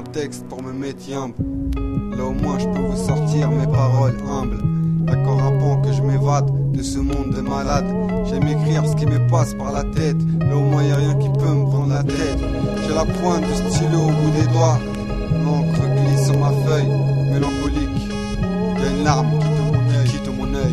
texte pour me mettre yambe. Là au moins je peux vous sortir mes paroles humbles. Y'a qu'en rappant que je m'évade de ce monde de malades. J'aime écrire ce qui me passe par la tête. Là au moins y'a rien qui peut me prendre la tête. J'ai la pointe du stylo au bout des doigts. L'encre glisse sur ma feuille, mélancolique. Y'a une larme qui quitte mon œil.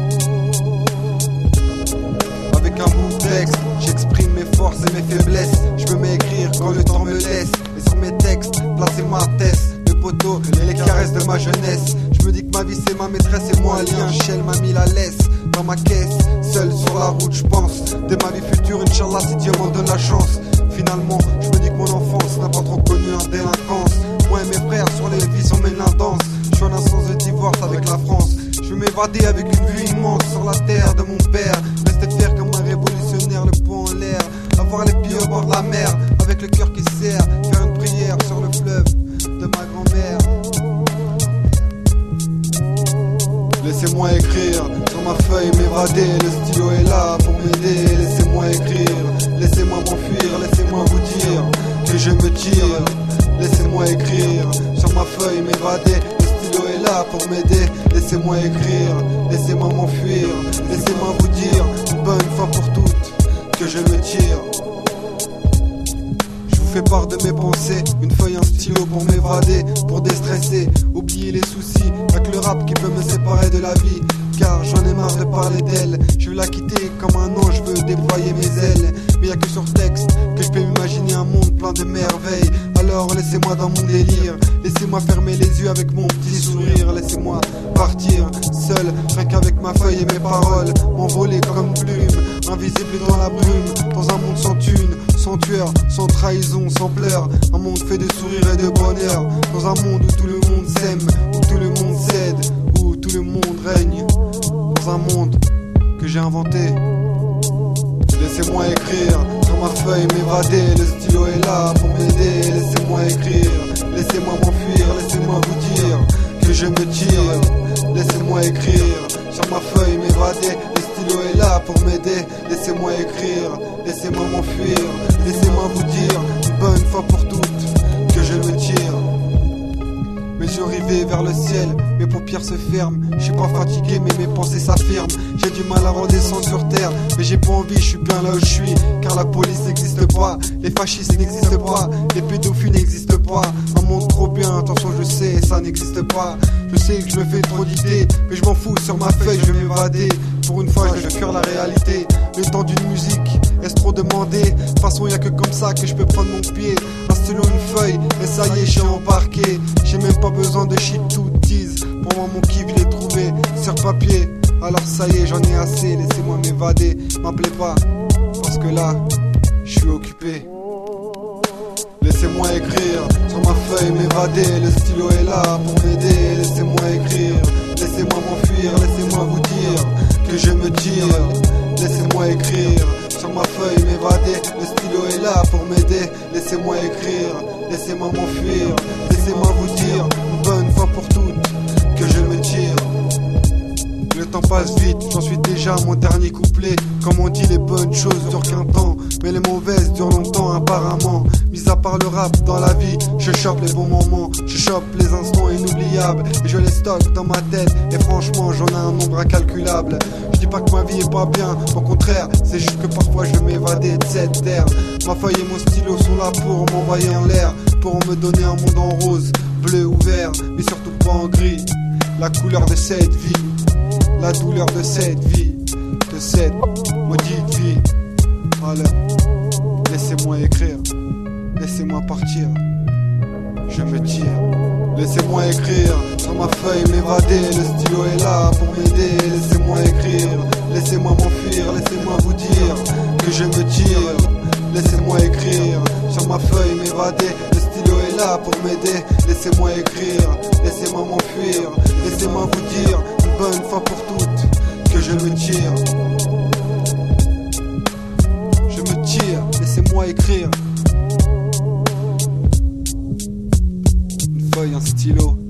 Avec un bout de texte, j'exprime mes forces et mes faiblesses. Je me mets à écrire quand le temps me laisse. Et sur mes textes, placer ma thèse, mes poteaux et les caresses de ma jeunesse. Je me dis que ma vie c'est ma maîtresse et moi lien. Shell m'a mis la laisse dans ma caisse. Seul sur la route je pense. Dès ma vie future, Inch'Allah si Dieu m'en donne la chance. Finalement, je me dis que mon enfance n'a pas trop connu un délinquance. Moi et mes frères sur les vies sont mes danse. Je suis en instance de divorce avec la France. Je veux m'évader avec une vue immense sur la terre de mon père. Rester fier comme un révolutionnaire, le poing en l'air. Avoir les pieds au bord de la mer, avec le cœur qui serre. Faire une prière sur le fleuve de ma grand-mère. Laissez-moi écrire sur ma feuille, m'évader. Le stylo est là pour m'aider. Laissez-moi écrire, laissez-moi m'enfuir. Laissez-moi vous dire que je me tire. Laissez-moi écrire sur ma feuille, m'évader. Le stylo est là pour m'aider. Laissez-moi écrire, laissez-moi m'enfuir. Laissez-moi vous dire une bonne fois pour toutes que je me tire. Fais part de mes pensées, une feuille, un stylo pour m'évader, pour déstresser, oublier les soucis, y'a que le rap qui peut me séparer de la vie, car j'en ai marre de parler d'elle, je veux la quitter comme un ange, je veux déployer mes ailes, mais y'a que sur texte que je peux imaginer un monde plein de merveilles, alors laissez-moi dans mon délire, laissez-moi fermer les yeux avec mon petit sourire, laissez-moi partir, seul, rien qu'avec ma feuille et mes paroles, m'envoler comme plume, invisible dans la brume, dans un monde sans thune, sans tueur, sans trahison, sans pleurs. Un monde fait de sourires et de bonheur. Dans un monde où tout le monde s'aime, où tout le monde cède, où tout le monde règne. Dans un monde que j'ai inventé. Laissez-moi écrire sur ma feuille, m'évader. Le stylo est là pour m'aider. Laissez-moi écrire, laissez-moi m'enfuir. Laissez-moi vous dire que je me tire. Laissez-moi écrire sur ma feuille, m'évader. Le stylo est là pour m'aider. Laissez-moi écrire, laissez-moi m'enfuir. Laissez-moi vous dire une bonne fois pour toutes que je me tire. Mes yeux rivés vers le ciel, mes paupières se ferment. Je suis pas fatigué mais mes pensées s'affirment. J'ai du mal à redescendre sur terre, mais j'ai pas envie, je suis bien là où je suis. Car la police n'existe pas, les fascistes n'existent pas, les pédophiles n'existent pas. Un monde trop bien, attention je sais, ça n'existe pas. Je sais que je me fais trop d'idées, mais je m'en fous, sur ma feuille je vais m'évader. Pour une fois je vais fuir la réalité. Le temps d'une musique, est-ce trop demandé? De toute façon y'a que comme ça que je peux prendre mon pied. Un stylo, une feuille, et ça y est j'ai embarqué. J'ai même pas besoin de shit to tease. Pour moi mon kiff je l'ai trouvé sur papier. Alors ça y est j'en ai assez, laissez-moi m'évader. M'appelez pas, parce que là, je suis occupé. Laissez-moi écrire sur ma feuille, m'évader. Le stylo est là pour m'aider. Laissez-moi écrire, laissez-moi m'enfuir. Laissez-moi vous dire que je me tire. Laissez-moi écrire sur ma feuille, m'évader. Le stylo est là pour m'aider. Laissez-moi écrire, laissez-moi m'enfuir. Laissez-moi vous dire une bonne fois pour toutes que je me tire. Le temps passe vite, j'en suis déjà à mon dernier couplet. Comme on dit, les bonnes choses durent qu'un temps, mais les mauvaises durent longtemps apparemment. Mis à part le rap dans la vie, je chope les bons moments, je chope les instants inoubliables et je les stocke dans ma tête. Et franchement j'en ai un nombre incalculable. Je dis pas que ma vie est pas bien, au contraire, c'est juste que parfois je veux m'évader de cette terre. Ma feuille et mon stylo sont là pour m'envoyer en l'air, pour me donner un monde en rose, bleu ou vert, mais surtout pas en gris. La couleur de cette vie, la douleur de cette vie, de cette maudite vie. Voilà, laissez-moi écrire, laissez-moi partir, je me tire. Laissez-moi écrire sur ma feuille, m'évader. Le stylo est là pour m'aider. Laissez-moi écrire, laissez-moi m'enfuir. Laissez-moi vous dire que je me tire. Laissez-moi écrire sur ma feuille, m'évader. Le stylo est là pour m'aider. Laissez-moi écrire, laissez-moi m'enfuir. Laissez-moi vous dire une bonne fois pour toutes que je me tire. Je me tire, laissez-moi écrire. Une feuille, un stylo.